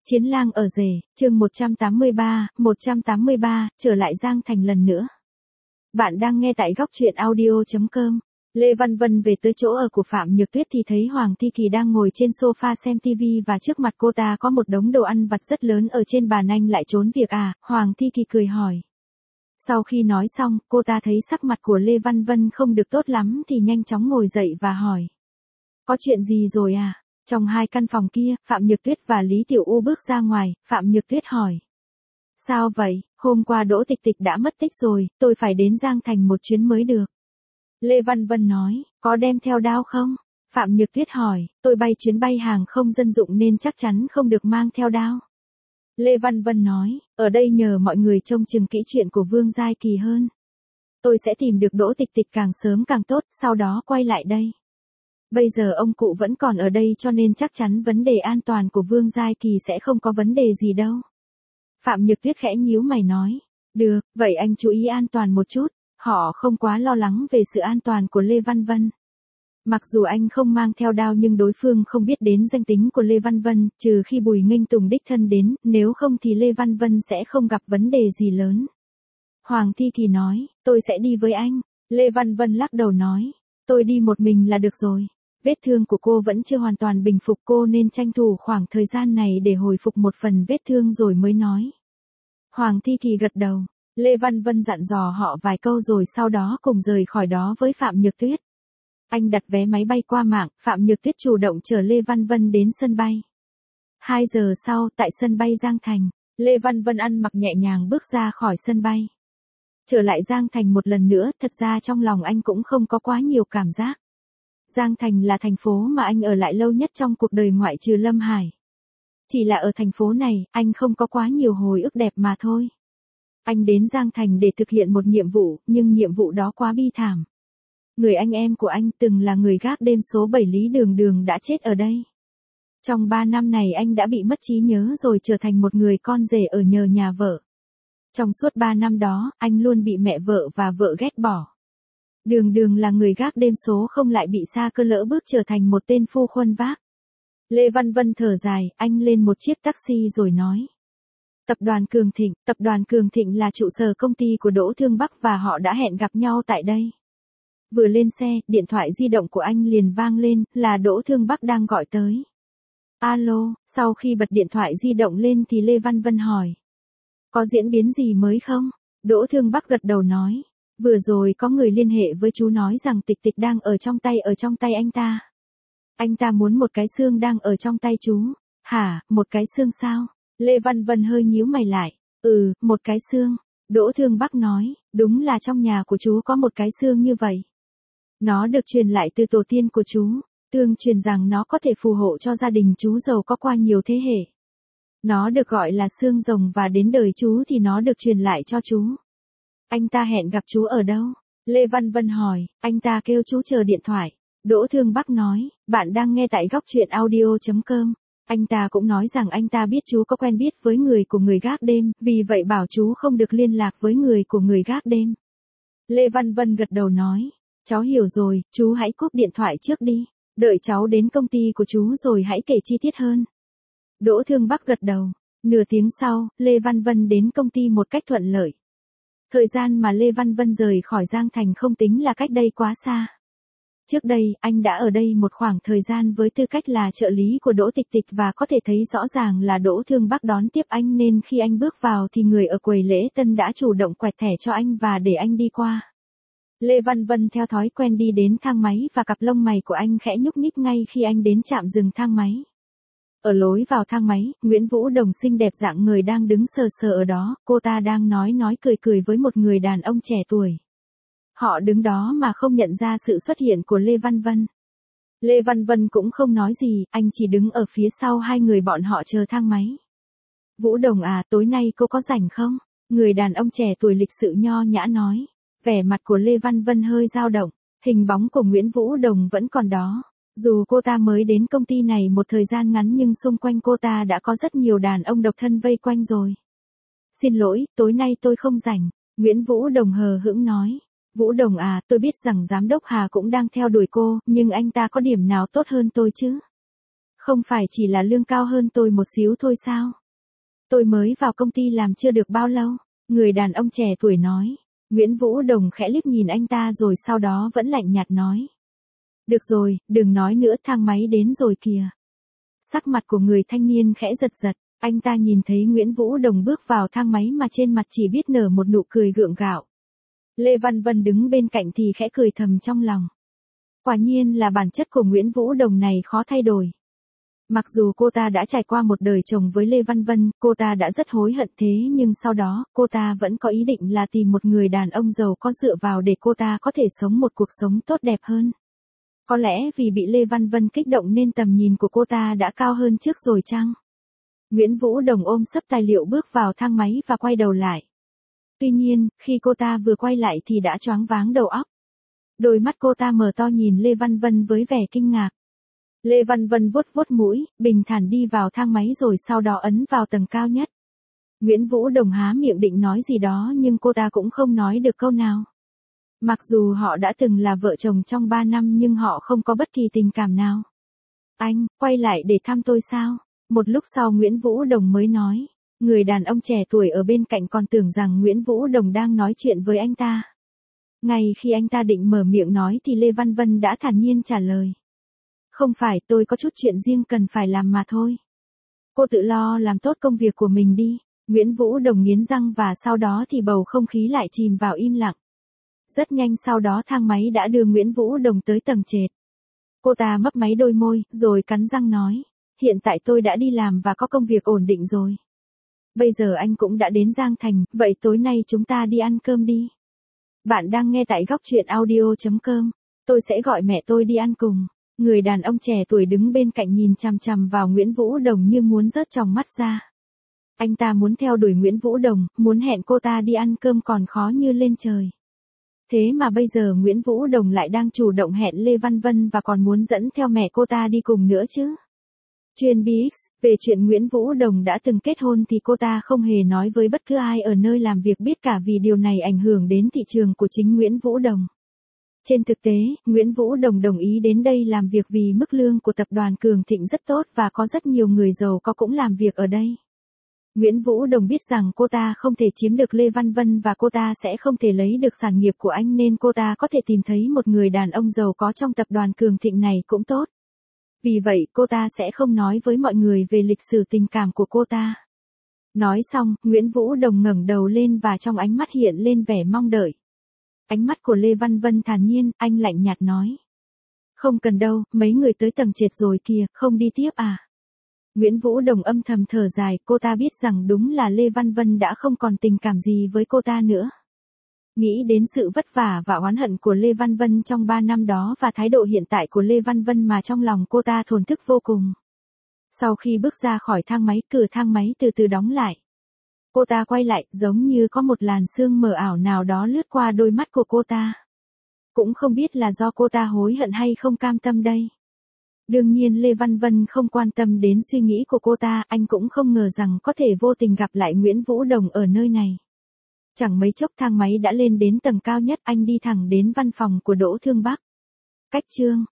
Chiến lang ở rể, chương 183, trở lại Giang Thành lần nữa. Bạn đang nghe tại góc truyện audio.com. Lê Văn Vân về tới chỗ ở của Phạm Nhược Tuyết thì thấy Hoàng Thi Kỳ đang ngồi trên sofa xem TV và trước mặt cô ta có một đống đồ ăn vặt rất lớn ở trên bàn. Anh lại trốn việc à? Hoàng Thi Kỳ cười hỏi. Sau khi nói xong, cô ta thấy sắc mặt của Lê Văn Vân không được tốt lắm thì nhanh chóng ngồi dậy và hỏi. Có chuyện gì rồi à? Trong hai căn phòng kia, Phạm Nhược Tuyết và Lý Tiểu U bước ra ngoài, Phạm Nhược Tuyết hỏi. Sao vậy, hôm qua Đỗ Tịch Tịch đã mất tích rồi, tôi phải đến Giang Thành một chuyến mới được. Lê Văn Vân nói, có đem theo đao không? Phạm Nhược Tuyết hỏi, tôi bay chuyến bay hàng không dân dụng nên chắc chắn không được mang theo đao. Lê Văn Vân nói, ở đây nhờ mọi người trông chừng kỹ chuyện của Vương Giai Kỳ hơn. Tôi sẽ tìm được Đỗ Tịch Tịch càng sớm càng tốt, sau đó quay lại đây. Bây giờ ông cụ vẫn còn ở đây cho nên chắc chắn vấn đề an toàn của Vương Giai Kỳ sẽ không có vấn đề gì đâu. Phạm Nhược Tuyết khẽ nhíu mày nói. Được, vậy anh chú ý an toàn một chút, họ không quá lo lắng về sự an toàn của Lê Văn Vân. Mặc dù anh không mang theo đao nhưng đối phương không biết đến danh tính của Lê Văn Vân, trừ khi Bùi Nghênh Tùng đích thân đến, nếu không thì Lê Văn Vân sẽ không gặp vấn đề gì lớn. Hoàng Thi Kỳ nói, tôi sẽ đi với anh. Lê Văn Vân lắc đầu nói, tôi đi một mình là được rồi. Vết thương của cô vẫn chưa hoàn toàn bình phục, cô nên tranh thủ khoảng thời gian này để hồi phục một phần vết thương rồi mới nói. Hoàng Thi Kỳ gật đầu, Lê Văn Vân dặn dò họ vài câu rồi sau đó cùng rời khỏi đó với Phạm Nhược Tuyết. Anh đặt vé máy bay qua mạng, Phạm Nhược Tuyết chủ động chở Lê Văn Vân đến sân bay. 2 giờ sau, tại sân bay Giang Thành, Lê Văn Vân ăn mặc nhẹ nhàng bước ra khỏi sân bay. Trở lại Giang Thành một lần nữa, thật ra trong lòng anh cũng không có quá nhiều cảm giác. Giang Thành là thành phố mà anh ở lại lâu nhất trong cuộc đời ngoại trừ Lâm Hải. Chỉ là ở thành phố này, anh không có quá nhiều hồi ức đẹp mà thôi. Anh đến Giang Thành để thực hiện một nhiệm vụ, nhưng nhiệm vụ đó quá bi thảm. Người anh em của anh từng là người gác đêm số 7 Lý Đường Đường đã chết ở đây. Trong 3 năm này anh đã bị mất trí nhớ rồi trở thành một người con rể ở nhờ nhà vợ. Trong suốt 3 năm đó, anh luôn bị mẹ vợ và vợ ghét bỏ. Đường Đường là người gác đêm số không lại bị Sa Cơ lỡ bước trở thành một tên phu khuân vác. Lê Văn Vân thở dài, anh lên một chiếc taxi rồi nói. Tập đoàn Cường Thịnh là trụ sở công ty của Đỗ Thương Bắc và họ đã hẹn gặp nhau tại đây. Vừa lên xe, điện thoại di động của anh liền vang lên, là Đỗ Thương Bắc đang gọi tới. Alo, sau khi bật điện thoại di động lên thì Lê Văn Vân hỏi. Có diễn biến gì mới không? Đỗ Thương Bắc gật đầu nói. Vừa rồi có người liên hệ với chú nói rằng Tịch Tịch đang ở trong tay anh ta. Anh ta muốn một cái xương đang ở trong tay chú. Hả, một cái xương sao? Lê Văn Vân hơi nhíu mày lại. Một cái xương. Đỗ Thương Bắc nói, đúng là trong nhà của chú có một cái xương như vậy. Nó được truyền lại từ tổ tiên của chú. Tương truyền rằng nó có thể phù hộ cho gia đình chú giàu có qua nhiều thế hệ. Nó được gọi là xương rồng và đến đời chú thì nó được truyền lại cho chú. Anh ta hẹn gặp chú ở đâu? Lê Văn Vân hỏi, anh ta kêu chú chờ điện thoại. Đỗ Thương Bắc nói, bạn đang nghe tại góc truyện audio.com. Anh ta cũng nói rằng anh ta biết chú có quen biết với người của người gác đêm, vì vậy bảo chú không được liên lạc với người của người gác đêm. Lê Văn Vân gật đầu nói, cháu hiểu rồi, chú hãy cúp điện thoại trước đi. Đợi cháu đến công ty của chú rồi hãy kể chi tiết hơn. Đỗ Thương Bắc gật đầu. Nửa tiếng sau, Lê Văn Vân đến công ty một cách thuận lợi. Thời gian mà Lê Văn Vân rời khỏi Giang Thành không tính là cách đây quá xa. Trước đây, anh đã ở đây một khoảng thời gian với tư cách là trợ lý của Đỗ Tịch Tịch và có thể thấy rõ ràng là Đỗ Thương Bắc đón tiếp anh nên khi anh bước vào thì người ở quầy lễ tân đã chủ động quẹt thẻ cho anh và để anh đi qua. Lê Văn Vân theo thói quen đi đến thang máy và cặp lông mày của anh khẽ nhúc nhích ngay khi anh đến trạm dừng thang máy. Ở lối vào thang máy, Nguyễn Vũ Đồng xinh đẹp dạng người đang đứng sờ sờ ở đó, cô ta đang nói cười với một người đàn ông trẻ tuổi. Họ đứng đó mà không nhận ra sự xuất hiện của Lê Văn Vân. Lê Văn Vân cũng không nói gì, anh chỉ đứng ở phía sau hai người bọn họ chờ thang máy. Vũ Đồng à, tối nay cô có rảnh không? Người đàn ông trẻ tuổi lịch sự nho nhã nói. Vẻ mặt của Lê Văn Vân hơi dao động, hình bóng của Nguyễn Vũ Đồng vẫn còn đó. Dù cô ta mới đến công ty này một thời gian ngắn nhưng xung quanh cô ta đã có rất nhiều đàn ông độc thân vây quanh rồi. Xin lỗi, tối nay tôi không rảnh, Nguyễn Vũ Đồng hờ hững nói. Vũ Đồng à, tôi biết rằng giám đốc Hà cũng đang theo đuổi cô, nhưng anh ta có điểm nào tốt hơn tôi chứ? Không phải chỉ là lương cao hơn tôi một xíu thôi sao? Tôi mới vào công ty làm chưa được bao lâu, người đàn ông trẻ tuổi nói. Nguyễn Vũ Đồng khẽ liếc nhìn anh ta rồi sau đó vẫn lạnh nhạt nói. Được rồi, đừng nói nữa, thang máy đến rồi kìa. Sắc mặt của người thanh niên khẽ giật giật, anh ta nhìn thấy Nguyễn Vũ Đồng bước vào thang máy mà trên mặt chỉ biết nở một nụ cười gượng gạo. Lê Văn Vân đứng bên cạnh thì khẽ cười thầm trong lòng. Quả nhiên là bản chất của Nguyễn Vũ Đồng này khó thay đổi. Mặc dù cô ta đã trải qua một đời chồng với Lê Văn Vân, cô ta đã rất hối hận thế nhưng sau đó, cô ta vẫn có ý định là tìm một người đàn ông giàu có dựa vào để cô ta có thể sống một cuộc sống tốt đẹp hơn. Có lẽ vì bị Lê Văn Vân kích động nên tầm nhìn của cô ta đã cao hơn trước rồi chăng? Nguyễn Vũ Đồng ôm sấp tài liệu bước vào thang máy và quay đầu lại. Tuy nhiên, khi cô ta vừa quay lại thì đã choáng váng đầu óc. Đôi mắt cô ta mở to nhìn Lê Văn Vân với vẻ kinh ngạc. Lê Văn Vân vuốt vuốt mũi, bình thản đi vào thang máy rồi sau đó ấn vào tầng cao nhất. Nguyễn Vũ Đồng há miệng định nói gì đó nhưng cô ta cũng không nói được câu nào. Mặc dù họ đã từng là vợ chồng trong 3 năm nhưng họ không có bất kỳ tình cảm nào. Anh, quay lại để thăm tôi sao? Một lúc sau Nguyễn Vũ Đồng mới nói. Người đàn ông trẻ tuổi ở bên cạnh còn tưởng rằng Nguyễn Vũ Đồng đang nói chuyện với anh ta. Ngay khi anh ta định mở miệng nói thì Lê Văn Vân đã thản nhiên trả lời. Không phải, tôi có chút chuyện riêng cần phải làm mà thôi. Cô tự lo làm tốt công việc của mình đi. Nguyễn Vũ Đồng nghiến răng và sau đó thì bầu không khí lại chìm vào im lặng. Rất nhanh sau đó thang máy đã đưa Nguyễn Vũ Đồng tới tầng trệt. Cô ta mấp máy đôi môi, rồi cắn răng nói. Hiện tại tôi đã đi làm và có công việc ổn định rồi. Bây giờ anh cũng đã đến Giang Thành, vậy tối nay chúng ta đi ăn cơm đi. Bạn đang nghe tại góc truyện audio.com. Tôi sẽ gọi mẹ tôi đi ăn cùng. Người đàn ông trẻ tuổi đứng bên cạnh nhìn chằm chằm vào Nguyễn Vũ Đồng như muốn rớt tròng mắt ra. Anh ta muốn theo đuổi Nguyễn Vũ Đồng, muốn hẹn cô ta đi ăn cơm còn khó như lên trời. Thế mà bây giờ Nguyễn Vũ Đồng lại đang chủ động hẹn Lê Văn Vân và còn muốn dẫn theo mẹ cô ta đi cùng nữa chứ. Chuyên BX, về chuyện Nguyễn Vũ Đồng đã từng kết hôn thì cô ta không hề nói với bất cứ ai ở nơi làm việc biết cả vì điều này ảnh hưởng đến thị trường của chính Nguyễn Vũ Đồng. Trên thực tế, Nguyễn Vũ Đồng đồng ý đến đây làm việc vì mức lương của tập đoàn Cường Thịnh rất tốt và có rất nhiều người giàu có cũng làm việc ở đây. Nguyễn Vũ Đồng biết rằng cô ta không thể chiếm được Lê Văn Vân và cô ta sẽ không thể lấy được sản nghiệp của anh nên cô ta có thể tìm thấy một người đàn ông giàu có trong tập đoàn Cường Thịnh này cũng tốt. Vì vậy cô ta sẽ không nói với mọi người về lịch sử tình cảm của cô ta. Nói xong, Nguyễn Vũ Đồng ngẩng đầu lên và trong ánh mắt hiện lên vẻ mong đợi. Ánh mắt của Lê Văn Vân thản nhiên, anh lạnh nhạt nói. Không cần đâu, mấy người tới tầng trệt rồi kìa, không đi tiếp à? Nguyễn Vũ Đồng âm thầm thở dài, cô ta biết rằng đúng là Lê Văn Vân đã không còn tình cảm gì với cô ta nữa. Nghĩ đến sự vất vả và oán hận của Lê Văn Vân trong 3 năm đó và thái độ hiện tại của Lê Văn Vân mà trong lòng cô ta thổn thức vô cùng. Sau khi bước ra khỏi thang máy, cửa thang máy từ từ đóng lại. Cô ta quay lại, giống như có một làn sương mờ ảo nào đó lướt qua đôi mắt của cô ta. Cũng không biết là do cô ta hối hận hay không cam tâm đây. Đương nhiên Lê Văn Vân không quan tâm đến suy nghĩ của cô ta, anh cũng không ngờ rằng có thể vô tình gặp lại Nguyễn Vũ Đồng ở nơi này. Chẳng mấy chốc thang máy đã lên đến tầng cao nhất, anh đi thẳng đến văn phòng của Đỗ Thương Bắc. Cách chương